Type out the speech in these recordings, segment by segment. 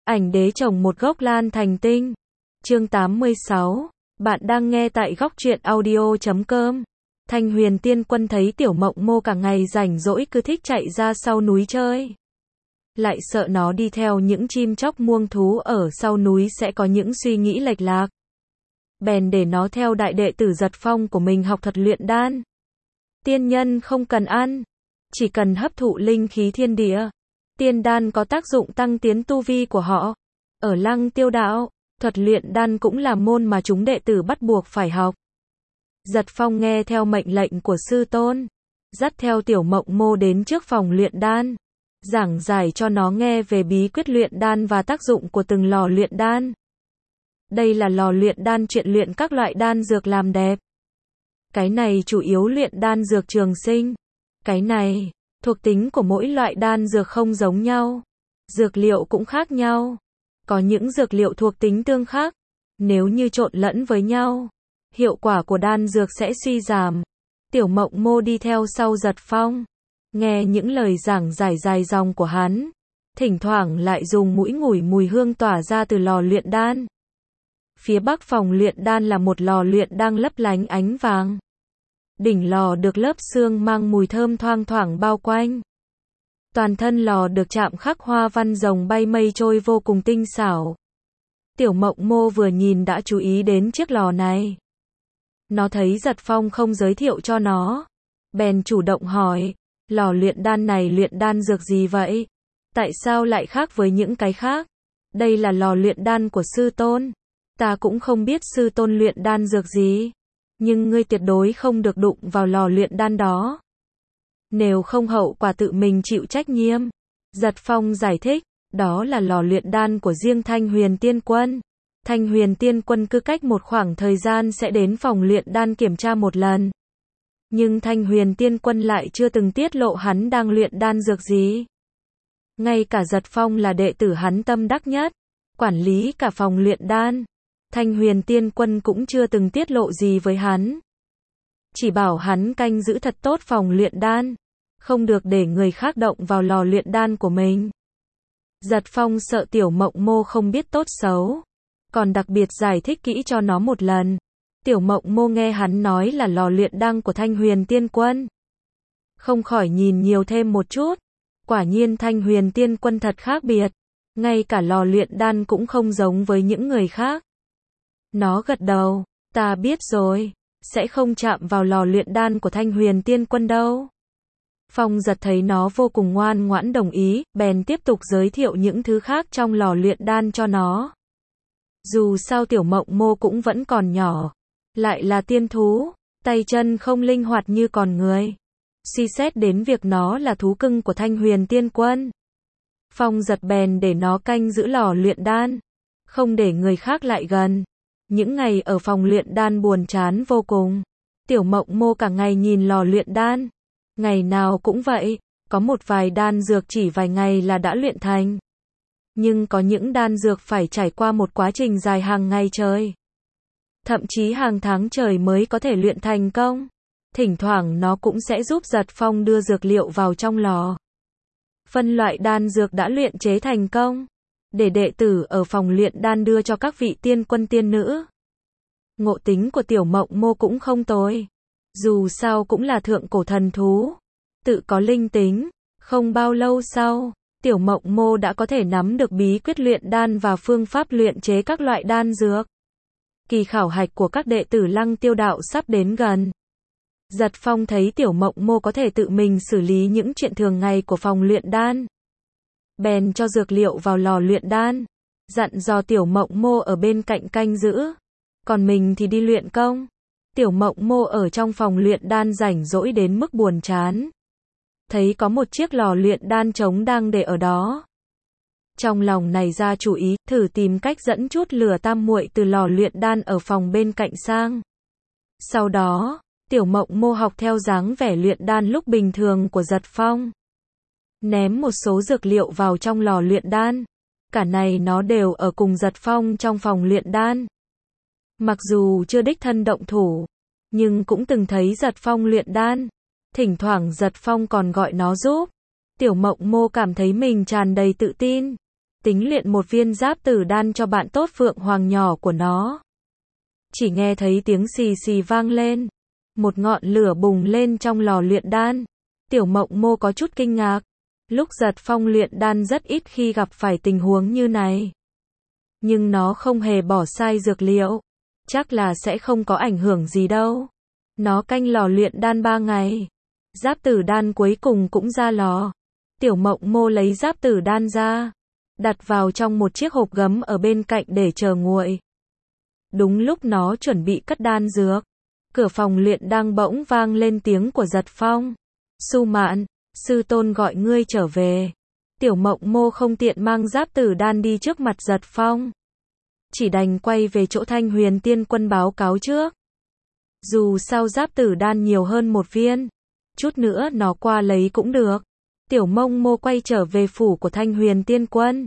Ảnh đế trồng một gốc lan thành tinh. Chương 86. Bạn đang nghe tại góc truyện audio.com. Thanh Huyền Tiên Quân thấy Tiểu Mộng Mô cả ngày rảnh rỗi cứ thích chạy ra sau núi chơi. Lại sợ nó đi theo những chim chóc muông thú ở sau núi sẽ có những suy nghĩ lệch lạc. Bèn để nó theo đại đệ tử Giật Phong của mình học thuật luyện đan. Tiên nhân không cần ăn, chỉ cần hấp thụ linh khí thiên địa. Tiên đan có tác dụng tăng tiến tu vi của họ. Ở Lăng Tiêu Đạo, thuật luyện đan cũng là môn mà chúng đệ tử bắt buộc phải học. Giật Phong nghe theo mệnh lệnh của sư tôn, dắt theo Tiểu Mộng Mô đến trước phòng luyện đan, giảng giải cho nó nghe về bí quyết luyện đan và tác dụng của từng lò luyện đan. Đây là lò luyện đan chuyên luyện các loại đan dược làm đẹp. Cái này chủ yếu luyện đan dược trường sinh. Cái này, thuộc tính của mỗi loại đan dược không giống nhau. Dược liệu cũng khác nhau. Có những dược liệu thuộc tính tương khắc. Nếu như trộn lẫn với nhau, hiệu quả của đan dược sẽ suy giảm. Tiểu Mộng Mô đi theo sau Giật Phong, nghe những lời giảng giải dài dòng của hắn, thỉnh thoảng lại dùng mũi ngửi mùi hương tỏa ra từ lò luyện đan. Phía bắc phòng luyện đan là một lò luyện đang lấp lánh ánh vàng. Đỉnh lò được lớp sương mang mùi thơm thoang thoảng bao quanh. Toàn thân lò được chạm khắc hoa văn rồng bay mây trôi vô cùng tinh xảo. Tiểu Mộng Mô vừa nhìn đã chú ý đến chiếc lò này. Nó thấy Giật Phong không giới thiệu cho nó, bèn chủ động hỏi, lò luyện đan này luyện đan dược gì vậy? Tại sao lại khác với những cái khác? Đây là lò luyện đan của sư tôn. Ta cũng không biết sư tôn luyện đan dược gì, nhưng ngươi tuyệt đối không được đụng vào lò luyện đan đó. Nếu không hậu quả tự mình chịu trách nhiệm. Giật Phong giải thích, đó là lò luyện đan của riêng Thanh Huyền Tiên Quân. Thanh Huyền Tiên Quân cứ cách một khoảng thời gian sẽ đến phòng luyện đan kiểm tra một lần. Nhưng Thanh Huyền Tiên Quân lại chưa từng tiết lộ hắn đang luyện đan dược gì. Ngay cả Giật Phong là đệ tử hắn tâm đắc nhất, quản lý cả phòng luyện đan, Thanh Huyền Tiên Quân cũng chưa từng tiết lộ gì với hắn. Chỉ bảo hắn canh giữ thật tốt phòng luyện đan, không được để người khác động vào lò luyện đan của mình. Giật Phong sợ Tiểu Mộng Mô không biết tốt xấu, còn đặc biệt giải thích kỹ cho nó một lần. Tiểu Mộng Mô nghe hắn nói là lò luyện đan của Thanh Huyền Tiên Quân, không khỏi nhìn nhiều thêm một chút. Quả nhiên Thanh Huyền Tiên Quân thật khác biệt, ngay cả lò luyện đan cũng không giống với những người khác. Nó gật đầu, ta biết rồi, sẽ không chạm vào lò luyện đan của Thanh Huyền Tiên Quân đâu. Phong Giật thấy nó vô cùng ngoan ngoãn đồng ý, bèn tiếp tục giới thiệu những thứ khác trong lò luyện đan cho nó. Dù sao Tiểu Mộng Mô cũng vẫn còn nhỏ, lại là tiên thú, tay chân không linh hoạt như con người. Suy xét đến việc nó là thú cưng của Thanh Huyền Tiên Quân, Phong Giật bèn để nó canh giữ lò luyện đan, không để người khác lại gần. Những ngày ở phòng luyện đan buồn chán vô cùng. Tiểu Mộng Mô cả ngày nhìn lò luyện đan. Ngày nào cũng vậy, có một vài đan dược chỉ vài ngày là đã luyện thành. Nhưng có những đan dược phải trải qua một quá trình dài hàng ngày trời. Thậm chí hàng tháng trời mới có thể luyện thành công. Thỉnh thoảng nó cũng sẽ giúp Giật Phong đưa dược liệu vào trong lò, phân loại đan dược đã luyện chế thành công, để đệ tử ở phòng luyện đan đưa cho các vị tiên quân tiên nữ. Ngộ tính của Tiểu Mộng Mô cũng không tồi. Dù sao cũng là thượng cổ thần thú, tự có linh tính. Không bao lâu sau, Tiểu Mộng Mô đã có thể nắm được bí quyết luyện đan và phương pháp luyện chế các loại đan dược. Kỳ khảo hạch của các đệ tử Lăng Tiêu Đạo sắp đến gần. Giật Phong thấy Tiểu Mộng Mô có thể tự mình xử lý những chuyện thường ngày của phòng luyện đan, bèn cho dược liệu vào lò luyện đan, dặn dò Tiểu Mộng Mô ở bên cạnh canh giữ, còn mình thì đi luyện công. Tiểu Mộng Mô ở trong phòng luyện đan rảnh rỗi đến mức buồn chán. Thấy có một chiếc lò luyện đan trống đang để ở đó. Trong lòng này ra chủ ý, thử tìm cách dẫn chút lửa tam muội từ lò luyện đan ở phòng bên cạnh sang. Sau đó, Tiểu Mộng Mô học theo dáng vẻ luyện đan lúc bình thường của Giật Phong. Ném một số dược liệu vào trong lò luyện đan. Cả này nó đều ở cùng Giật Phong trong phòng luyện đan. Mặc dù chưa đích thân động thủ, nhưng cũng từng thấy Giật Phong luyện đan. Thỉnh thoảng Giật Phong còn gọi nó giúp. Tiểu Mộng Mô cảm thấy mình tràn đầy tự tin. tính luyện một viên giáp tử đan cho bạn tốt Phượng Hoàng nhỏ của nó. Chỉ nghe thấy tiếng xì xì vang lên, một ngọn lửa bùng lên trong lò luyện đan. Tiểu Mộng Mô có chút kinh ngạc, lúc Giật Phong luyện đan rất ít khi gặp phải tình huống như này. Nhưng nó không hề bỏ sai dược liệu, chắc là sẽ không có ảnh hưởng gì đâu. Nó canh lò luyện đan 3 ngày, giáp tử đan cuối cùng cũng ra lò. Tiểu Mộng Mô lấy giáp tử đan ra, đặt vào trong một chiếc hộp gấm ở bên cạnh để chờ nguội. Đúng lúc nó chuẩn bị cất đan dược, cửa phòng luyện đan bỗng vang lên tiếng của Giật Phong. Su Mạn, sư tôn gọi ngươi trở về. Tiểu Mộng Mô không tiện mang giáp tử đan đi trước mặt Giật Phong, chỉ đành quay về chỗ Thanh Huyền Tiên Quân báo cáo trước. Dù sao giáp tử đan nhiều hơn một viên, chút nữa nó qua lấy cũng được. Tiểu Mộng Mô quay trở về phủ của Thanh Huyền Tiên Quân.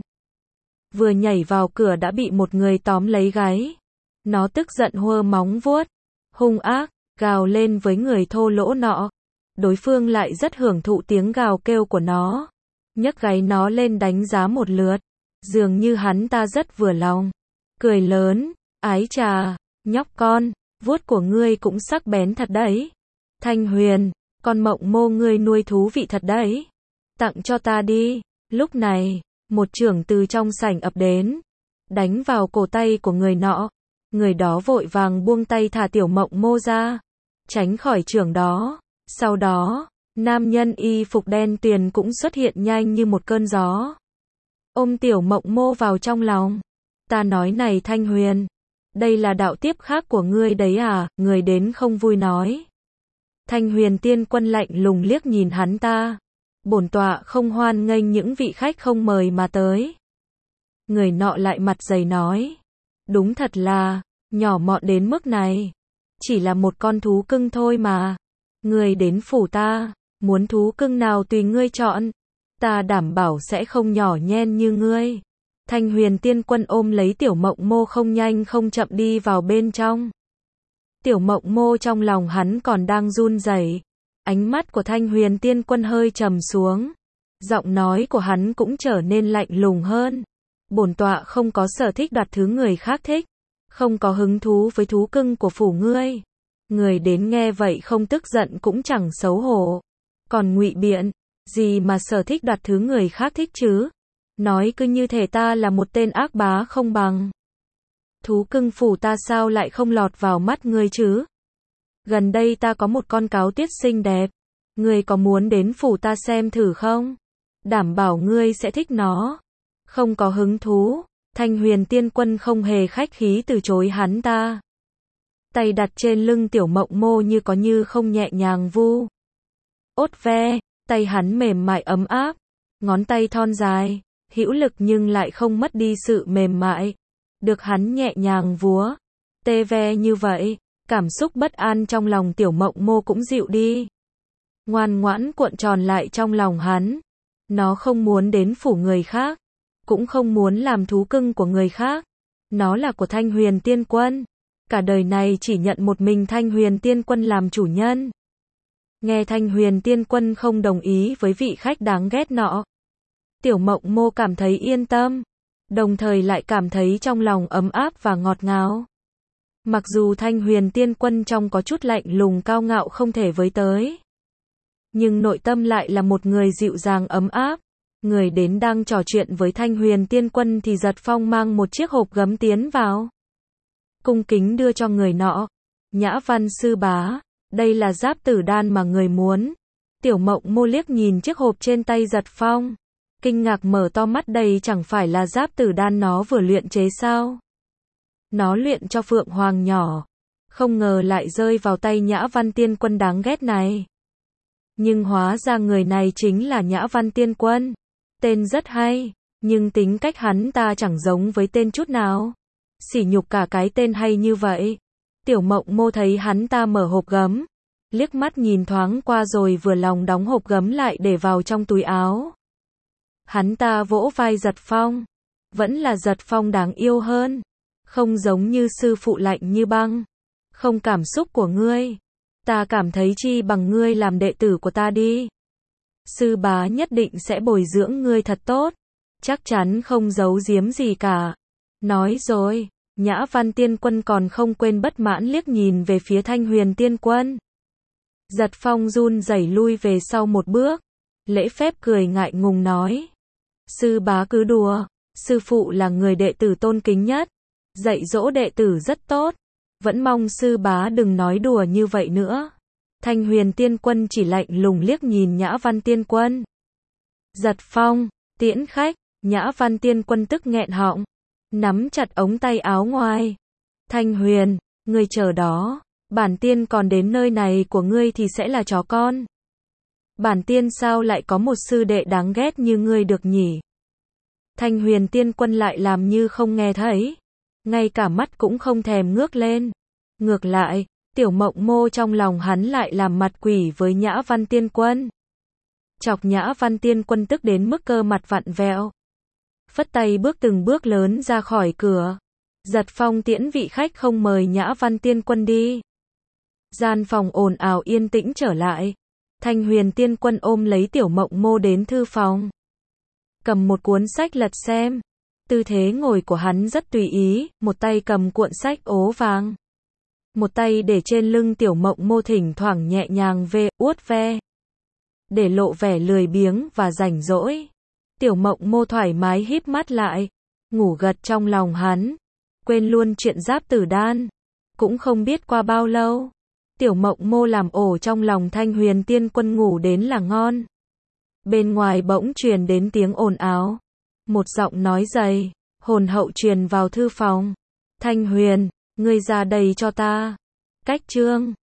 Vừa nhảy vào cửa đã bị một người tóm lấy gáy. Nó tức giận huơ móng vuốt, hung ác, gào lên với người thô lỗ nọ. Đối phương lại rất hưởng thụ tiếng gào kêu của nó, nhấc gáy nó lên đánh giá một lượt, dường như hắn ta rất vừa lòng. Cười lớn, ái chà, nhóc con, vuốt của ngươi cũng sắc bén thật đấy. Thanh Huyền, con Mộng Mô ngươi nuôi thú vị thật đấy. Tặng cho ta đi. Lúc này, một chưởng từ trong sảnh ập đến, đánh vào cổ tay của người nọ. Người đó vội vàng buông tay thả Tiểu Mộng Mô ra, tránh khỏi chưởng đó. Sau đó, nam nhân y phục đen tuyền cũng xuất hiện nhanh như một cơn gió, ôm Tiểu Mộng Mô vào trong lòng. Ta nói này Thanh Huyền, đây là đạo tiếp khác của ngươi đấy à? Người đến không vui nói. Thanh Huyền Tiên Quân lạnh lùng liếc nhìn hắn ta. Bổn tọa không hoan nghênh những vị khách không mời mà tới. Người nọ lại mặt dày nói. Đúng thật là, nhỏ mọn đến mức này. Chỉ là một con thú cưng thôi mà. Ngươi đến phủ ta, muốn thú cưng nào tùy ngươi chọn. Ta đảm bảo sẽ không nhỏ nhen như ngươi. Thanh Huyền Tiên Quân ôm lấy Tiểu Mộng Mô không nhanh không chậm đi vào bên trong. Tiểu Mộng Mô trong lòng hắn còn đang run rẩy. Ánh mắt của Thanh Huyền Tiên Quân hơi trầm xuống. Giọng nói của hắn cũng trở nên lạnh lùng hơn. Bổn tọa không có sở thích đoạt thứ người khác thích. Không có hứng thú với thú cưng của phủ ngươi. Người đến nghe vậy không tức giận cũng chẳng xấu hổ. Còn ngụy biện, gì mà sở thích đoạt thứ người khác thích chứ? Nói cứ như thể ta là một tên ác bá không bằng. Thú cưng phủ ta sao lại không lọt vào mắt ngươi chứ? Gần đây ta có một con cáo tiết xinh đẹp. Ngươi có muốn đến phủ ta xem thử không? Đảm bảo ngươi sẽ thích nó. Không có hứng thú. Thanh Huyền Tiên Quân không hề khách khí từ chối hắn ta. Tay đặt trên lưng Tiểu Mộng Mô như có như không nhẹ nhàng vu. Ốt ve, tay hắn mềm mại ấm áp. Ngón tay thon dài, hữu lực nhưng lại không mất đi sự mềm mại. Được hắn nhẹ nhàng vúa, tê ve như vậy, cảm xúc bất an trong lòng Tiểu Mộng Mô cũng dịu đi. Ngoan ngoãn cuộn tròn lại trong lòng hắn. Nó không muốn đến phủ người khác, cũng không muốn làm thú cưng của người khác. Nó là của Thanh Huyền Tiên Quân. Cả đời này chỉ nhận một mình Thanh Huyền Tiên Quân làm chủ nhân. Nghe Thanh Huyền Tiên Quân không đồng ý với vị khách đáng ghét nọ, Tiểu Mộng Mô cảm thấy yên tâm, đồng thời lại cảm thấy trong lòng ấm áp và ngọt ngào. Mặc dù Thanh Huyền Tiên Quân trông có chút lạnh lùng cao ngạo không thể với tới, nhưng nội tâm lại là một người dịu dàng ấm áp. Người đến đang trò chuyện với Thanh Huyền Tiên Quân thì Giật Phong mang một chiếc hộp gấm tiến vào, cung kính đưa cho người nọ. Nhã Văn sư bá, đây là giáp tử đan mà người muốn. Tiểu Mộng Mô liếc nhìn chiếc hộp trên tay Giật Phong, kinh ngạc mở to mắt, đây chẳng phải là giáp tử đan nó vừa luyện chế sao? Nó luyện cho Phượng Hoàng nhỏ, không ngờ lại rơi vào tay Nhã Văn Tiên Quân đáng ghét này. Nhưng hóa ra người này chính là Nhã Văn Tiên Quân. Tên rất hay, nhưng tính cách hắn ta chẳng giống với tên chút nào. Sỉ nhục cả cái tên hay như vậy. Tiểu Mộng Mô thấy hắn ta mở hộp gấm, liếc mắt nhìn thoáng qua rồi vừa lòng đóng hộp gấm lại để vào trong túi áo. Hắn ta vỗ vai Giật Phong. Vẫn là Giật Phong đáng yêu hơn. Không giống như sư phụ lạnh như băng. Không cảm xúc của ngươi. Ta cảm thấy chi bằng ngươi làm đệ tử của ta đi. Sư bá nhất định sẽ bồi dưỡng ngươi thật tốt. chắc chắn không giấu giếm gì cả. Nói rồi, Nhã Văn Tiên Quân còn không quên bất mãn liếc nhìn về phía Thanh Huyền Tiên Quân. Giật Phong run rẩy lui về sau một bước, lễ phép cười ngại ngùng nói. Sư bá cứ đùa, sư phụ là người đệ tử tôn kính nhất, dạy dỗ đệ tử rất tốt, vẫn mong sư bá đừng nói đùa như vậy nữa. Thanh Huyền Tiên Quân chỉ lạnh lùng liếc nhìn Nhã Văn Tiên Quân. Giật Phong, tiễn khách, Nhã Văn Tiên Quân tức nghẹn họng, nắm chặt ống tay áo ngoài. Thanh Huyền, ngươi chờ đó, bản tiên còn đến nơi này của ngươi thì sẽ là chó con. Bản tiên sao lại có một sư đệ đáng ghét như ngươi được nhỉ? Thanh Huyền Tiên Quân lại làm như không nghe thấy, ngay cả mắt cũng không thèm ngước lên. Ngược lại, Tiểu Mộng Mô trong lòng hắn lại làm mặt quỷ với Nhã Văn Tiên Quân. Chọc Nhã Văn Tiên Quân tức đến mức cơ mặt vặn vẹo. Phất tay bước từng bước lớn ra khỏi cửa. Giật Phong tiễn vị khách không mời Nhã Văn Tiên Quân đi. Gian phòng ồn ào yên tĩnh trở lại. Thanh Huyền Tiên Quân ôm lấy Tiểu Mộng Mô đến thư phòng. Cầm một cuốn sách lật xem. Tư thế ngồi của hắn rất tùy ý, một tay cầm cuộn sách ố vàng. Một tay để trên lưng Tiểu Mộng Mô thỉnh thoảng nhẹ nhàng uốt ve. Để lộ vẻ lười biếng và rảnh rỗi. Tiểu Mộng Mô thoải mái híp mắt lại, ngủ gật trong lòng hắn, quên luôn chuyện Giáp Tử Đan. Cũng không biết qua bao lâu, Tiểu Mộng Mô làm ổ trong lòng Thanh Huyền Tiên Quân ngủ đến là ngon. Bên ngoài bỗng truyền đến tiếng ồn ào, một giọng nói dày, hồn hậu truyền vào thư phòng. Thanh Huyền, ngươi ra đây cho ta. Cách chương